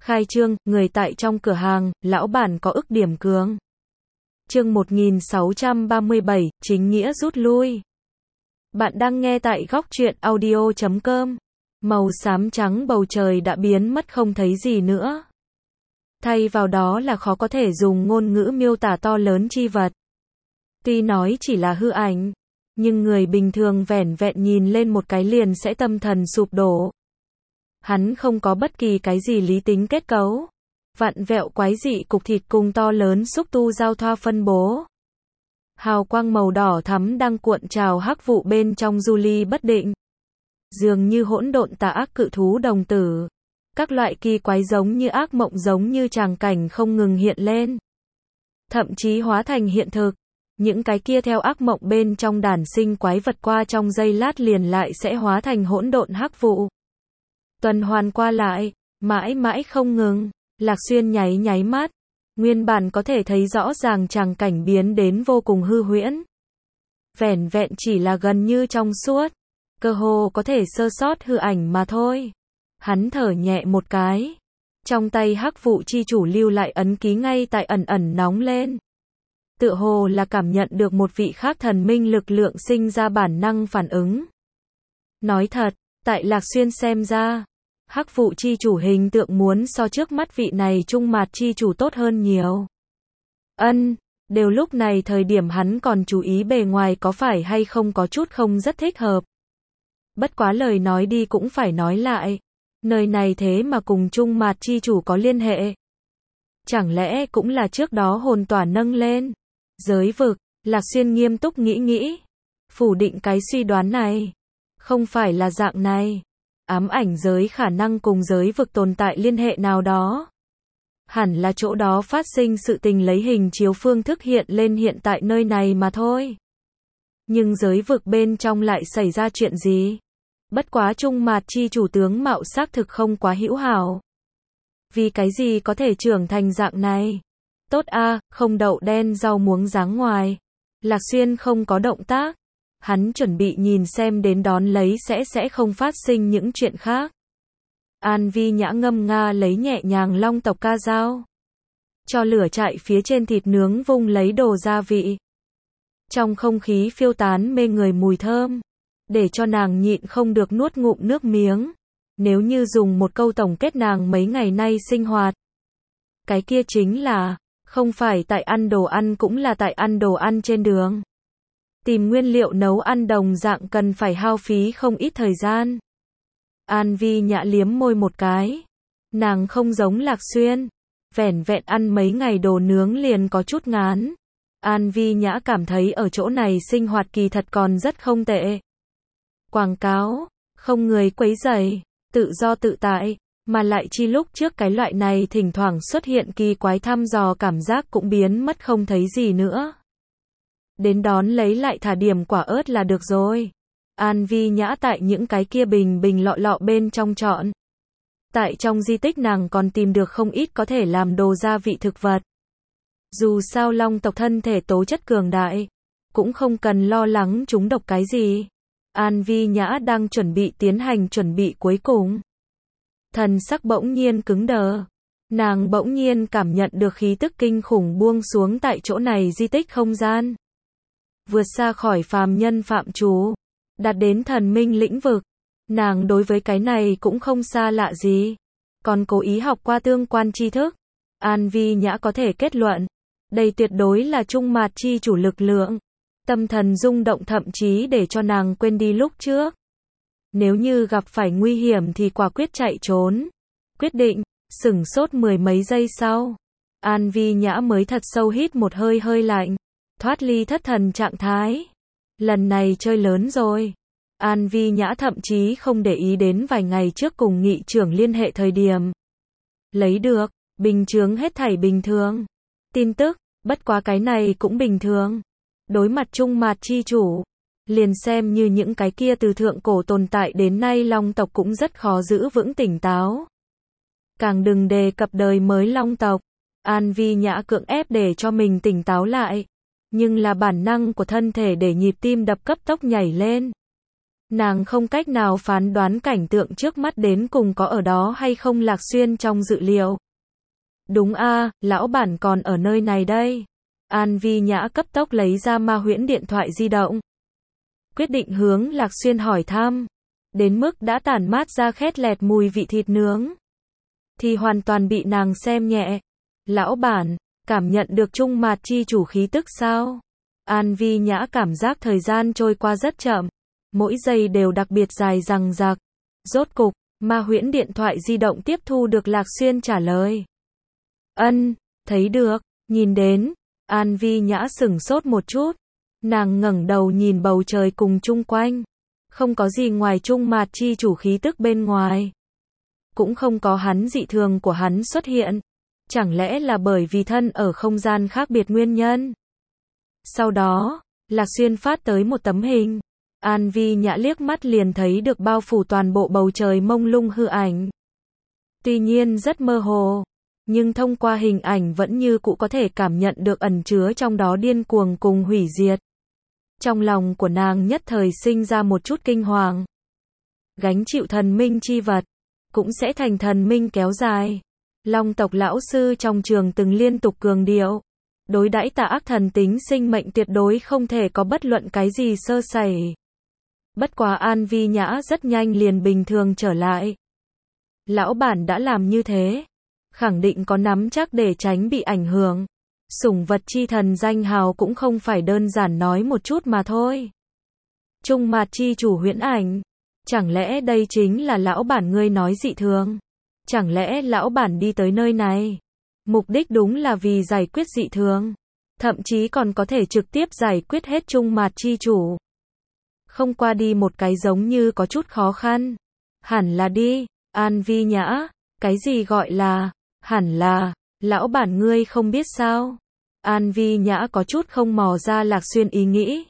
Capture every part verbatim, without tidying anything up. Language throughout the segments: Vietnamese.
Khai trương, người tại trong cửa hàng, lão bản có ức điểm cường. Chương một nghìn sáu trăm ba mươi bảy, chính nghĩa rút lui. Bạn đang nghe tại góc truyện audio chấm com. Màu xám trắng bầu trời đã biến mất không thấy gì nữa. Thay vào đó là khó có thể dùng ngôn ngữ miêu tả to lớn chi vật. Tuy nói chỉ là hư ảnh, nhưng người bình thường vẻn vẹn nhìn lên một cái liền sẽ tâm thần sụp đổ. Hắn không có bất kỳ cái gì lý tính kết cấu. Vặn vẹo quái dị cục thịt cùng to lớn xúc tu giao thoa phân bố. Hào quang màu đỏ thắm đang cuộn trào hắc vụ bên trong du ly bất định. Dường như hỗn độn tà ác cự thú đồng tử. Các loại kỳ quái giống như ác mộng giống như tràng cảnh không ngừng hiện lên. Thậm chí hóa thành hiện thực. Những cái kia theo ác mộng bên trong đản sinh quái vật qua trong giây lát liền lại sẽ hóa thành hỗn độn hắc vụ. Tuần hoàn qua lại, mãi mãi không ngừng. Lạc Xuyên nháy nháy mắt. Nguyên bản có thể thấy rõ ràng tràng cảnh biến đến vô cùng hư huyễn. Vẻn vẹn chỉ là gần như trong suốt. Cơ hồ có thể sơ sót hư ảnh mà thôi. Hắn thở nhẹ một cái. Trong tay hắc vụ chi chủ lưu lại ấn ký ngay tại ẩn ẩn nóng lên. Tựa hồ là cảm nhận được một vị khác thần minh lực lượng sinh ra bản năng phản ứng. Nói thật, tại Lạc Xuyên xem ra, hắc vụ chi chủ hình tượng muốn so trước mắt vị này trung mạt chi chủ tốt hơn nhiều. Ân, đều lúc này thời điểm hắn còn chú ý bề ngoài có phải hay không có chút không rất thích hợp. Bất quá lời nói đi cũng phải nói lại. Nơi này thế mà cùng trung mạt chi chủ có liên hệ. Chẳng lẽ cũng là trước đó hồn tỏa nâng lên. Giới vực, Lạc Xuyên nghiêm túc nghĩ nghĩ. Phủ định cái suy đoán này. Không phải là dạng này. Ám ảnh giới khả năng cùng giới vực tồn tại liên hệ nào đó. Hẳn là chỗ đó phát sinh sự tình lấy hình chiếu phương thức hiện lên hiện tại nơi này mà thôi. Nhưng giới vực bên trong lại xảy ra chuyện gì? Bất quá trung mạt chi chủ tướng mạo xác thực không quá hữu hảo. Vì cái gì có thể trưởng thành dạng này? Tốt a, không đậu đen rau muống dáng ngoài. Lạc Xuyên không có động tác. Hắn chuẩn bị nhìn xem đến đón lấy sẽ sẽ không phát sinh những chuyện khác. An Vi Nhã ngâm nga lấy nhẹ nhàng long tộc ca dao. Cho lửa chạy phía trên thịt nướng vung lấy đồ gia vị. Trong không khí phiêu tán mê người mùi thơm. Để cho nàng nhịn không được nuốt ngụm nước miếng. Nếu như dùng một câu tổng kết nàng mấy ngày nay sinh hoạt. Cái kia chính là, không phải tại ăn đồ ăn cũng là tại ăn đồ ăn trên đường. Tìm nguyên liệu nấu ăn đồng dạng cần phải hao phí không ít thời gian. An Vi Nhã liếm môi một cái. Nàng không giống Lạc Xuyên. Vẻn vẹn ăn mấy ngày đồ nướng liền có chút ngán. An Vi Nhã cảm thấy ở chỗ này sinh hoạt kỳ thật còn rất không tệ. Quảng cáo, không người quấy rầy, tự do tự tại, mà lại chi lúc trước cái loại này thỉnh thoảng xuất hiện kỳ quái thăm dò cảm giác cũng biến mất không thấy gì nữa. Đến đón lấy lại thả điểm quả ớt là được rồi. An Vi Nhã tại những cái kia bình bình lọ lọ bên trong chọn. Tại trong di tích nàng còn tìm được không ít có thể làm đồ gia vị thực vật. Dù sao long tộc thân thể tố chất cường đại, cũng không cần lo lắng chúng độc cái gì. An Vi Nhã đang chuẩn bị tiến hành chuẩn bị cuối cùng. Thần sắc bỗng nhiên cứng đờ. Nàng bỗng nhiên cảm nhận được khí tức kinh khủng buông xuống tại chỗ này di tích không gian. Vượt xa khỏi phàm nhân phạm trù. Đạt đến thần minh lĩnh vực. Nàng đối với cái này cũng không xa lạ gì. Còn cố ý học qua tương quan tri thức. An Vi Nhã có thể kết luận. Đây tuyệt đối là trung mạt chi chủ lực lượng. Tâm thần rung động thậm chí để cho nàng quên đi lúc trước. Nếu như gặp phải nguy hiểm thì quả quyết chạy trốn. Quyết định, sửng sốt mười mấy giây sau. An Vi Nhã mới thật sâu hít một hơi hơi lạnh. Thoát ly thất thần trạng thái. Lần này chơi lớn rồi. An Vi Nhã thậm chí không để ý đến vài ngày trước cùng nghị trưởng liên hệ thời điểm. Lấy được, bình chướng hết thảy bình thường. Tin tức, bất quá cái này cũng bình thường. Đối mặt trung mạt chi chủ. Liền xem như những cái kia từ thượng cổ tồn tại đến nay long tộc cũng rất khó giữ vững tỉnh táo. Càng đừng đề cập đời mới long tộc. An Vi Nhã cưỡng ép để cho mình tỉnh táo lại. Nhưng là bản năng của thân thể để nhịp tim đập cấp tốc nhảy lên. Nàng không cách nào phán đoán cảnh tượng trước mắt đến cùng có ở đó hay không Lạc Xuyên trong dự liệu. Đúng a, lão bản còn ở nơi này đây. An Vi Nhã cấp tốc lấy ra ma huyễn điện thoại di động. Quyết định hướng Lạc Xuyên hỏi thăm. Đến mức đã tản mát ra khét lẹt mùi vị thịt nướng. Thì hoàn toàn bị nàng xem nhẹ. Lão bản, cảm nhận được Trung Mạt chi chủ khí tức sao? An Vi Nhã cảm giác thời gian trôi qua rất chậm. Mỗi giây đều đặc biệt dài dằng dặc. Rốt cục, ma huyễn điện thoại di động tiếp thu được Lạc Xuyên trả lời. Ân, thấy được, nhìn đến. An Vi Nhã sửng sốt một chút. Nàng ngẩng đầu nhìn bầu trời cùng chung quanh. Không có gì ngoài Trung Mạt chi chủ khí tức bên ngoài. Cũng không có hắn dị thường của hắn xuất hiện. Chẳng lẽ là bởi vì thân ở không gian khác biệt nguyên nhân? Sau đó, Lạc Xuyên phát tới một tấm hình. An Vi Nhã liếc mắt liền thấy được bao phủ toàn bộ bầu trời mông lung hư ảnh. Tuy nhiên rất mơ hồ, nhưng thông qua hình ảnh vẫn như cũ có thể cảm nhận được ẩn chứa trong đó điên cuồng cùng hủy diệt. Trong lòng của nàng nhất thời sinh ra một chút kinh hoàng. Gánh chịu thần minh chi vật, cũng sẽ thành thần minh kéo dài. Long tộc lão sư trong trường từng liên tục cường điệu. Đối đãi tà ác thần tính sinh mệnh tuyệt đối không thể có bất luận cái gì sơ sẩy. Bất quá An Vi Nhã rất nhanh liền bình thường trở lại. Lão bản đã làm như thế, khẳng định có nắm chắc để tránh bị ảnh hưởng. Sủng vật chi thần danh hào cũng không phải đơn giản nói một chút mà thôi. Trung Mạt chi chủ huyễn ảnh, chẳng lẽ đây chính là lão bản ngươi nói dị thường? Chẳng lẽ lão bản đi tới nơi này, mục đích đúng là vì giải quyết dị thường, thậm chí còn có thể trực tiếp giải quyết hết Trung Mạt chi chủ. Không qua đi một cái giống như có chút khó khăn. Hẳn là đi, An Vi Nhã, cái gì gọi là, hẳn là, lão bản ngươi không biết sao? An Vi Nhã có chút không mò ra Lạc Xuyên ý nghĩ.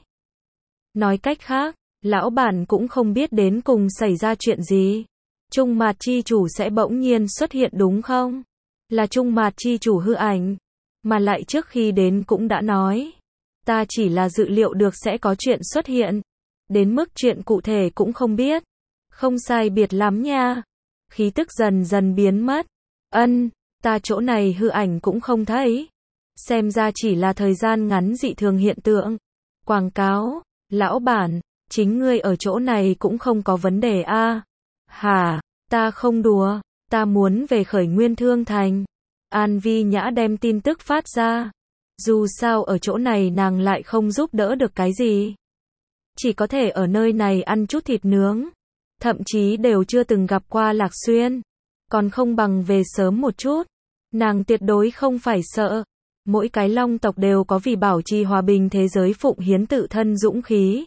Nói cách khác, lão bản cũng không biết đến cùng xảy ra chuyện gì. Trung Mạt chi chủ sẽ bỗng nhiên xuất hiện đúng không? Là Trung Mạt chi chủ hư ảnh, mà lại trước khi đến cũng đã nói. Ta chỉ là dự liệu được sẽ có chuyện xuất hiện. Đến mức chuyện cụ thể cũng không biết. Không sai biệt lắm nha. Khí tức dần dần biến mất. Ân, ta chỗ này hư ảnh cũng không thấy. Xem ra chỉ là thời gian ngắn dị thường hiện tượng. Quảng cáo, lão bản, chính ngươi ở chỗ này cũng không có vấn đề a. À. Hả, ta không đùa, ta muốn về Khởi Nguyên Thương Thành. An Vi Nhã đem tin tức phát ra. Dù sao ở chỗ này nàng lại không giúp đỡ được cái gì. Chỉ có thể ở nơi này ăn chút thịt nướng. Thậm chí đều chưa từng gặp qua Lạc Xuyên. Còn không bằng về sớm một chút. Nàng tuyệt đối không phải sợ. Mỗi cái long tộc đều có vì bảo trì hòa bình thế giới phụng hiến tự thân dũng khí.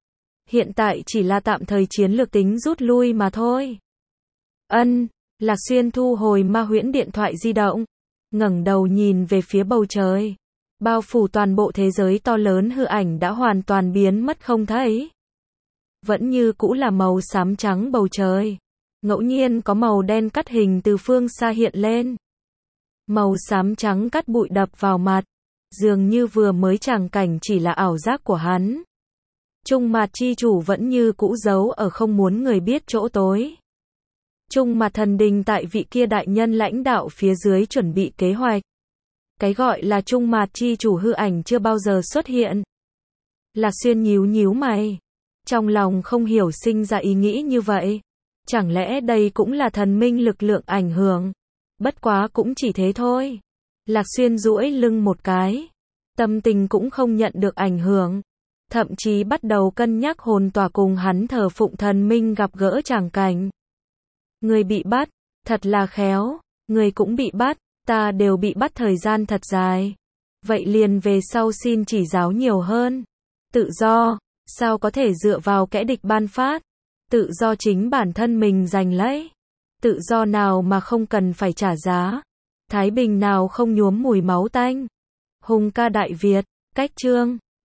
Hiện tại chỉ là tạm thời chiến lược tính rút lui mà thôi. Ân, Lạc Xuyên thu hồi ma huyễn điện thoại di động. Ngẩng đầu nhìn về phía bầu trời. Bao phủ toàn bộ thế giới to lớn hư ảnh đã hoàn toàn biến mất không thấy. Vẫn như cũ là màu xám trắng bầu trời. Ngẫu nhiên có màu đen cắt hình từ phương xa hiện lên. Màu xám trắng cắt bụi đập vào mặt. Dường như vừa mới tràng cảnh chỉ là ảo giác của hắn. Trung Mạt chi chủ vẫn như cũ giấu ở không muốn người biết chỗ tối. Trung Mạt thần đình tại vị kia đại nhân lãnh đạo phía dưới chuẩn bị kế hoạch. Cái gọi là Trung Mạt chi chủ hư ảnh chưa bao giờ xuất hiện. Lạc Xuyên nhíu nhíu mày. Trong lòng không hiểu sinh ra ý nghĩ như vậy. Chẳng lẽ đây cũng là thần minh lực lượng ảnh hưởng? Bất quá cũng chỉ thế thôi. Lạc Xuyên duỗi lưng một cái. Tâm tình cũng không nhận được ảnh hưởng. Thậm chí bắt đầu cân nhắc hồn tỏa cùng hắn thờ phụng thần minh gặp gỡ tràng cảnh. Người bị bắt, thật là khéo. Người cũng bị bắt, ta đều bị bắt thời gian thật dài. Vậy liền về sau xin chỉ giáo nhiều hơn. Tự do, sao có thể dựa vào kẻ địch ban phát? Tự do chính bản thân mình giành lấy. Tự do nào mà không cần phải trả giá? Thái bình nào không nhuốm mùi máu tanh? Hùng ca Đại Việt, cách chương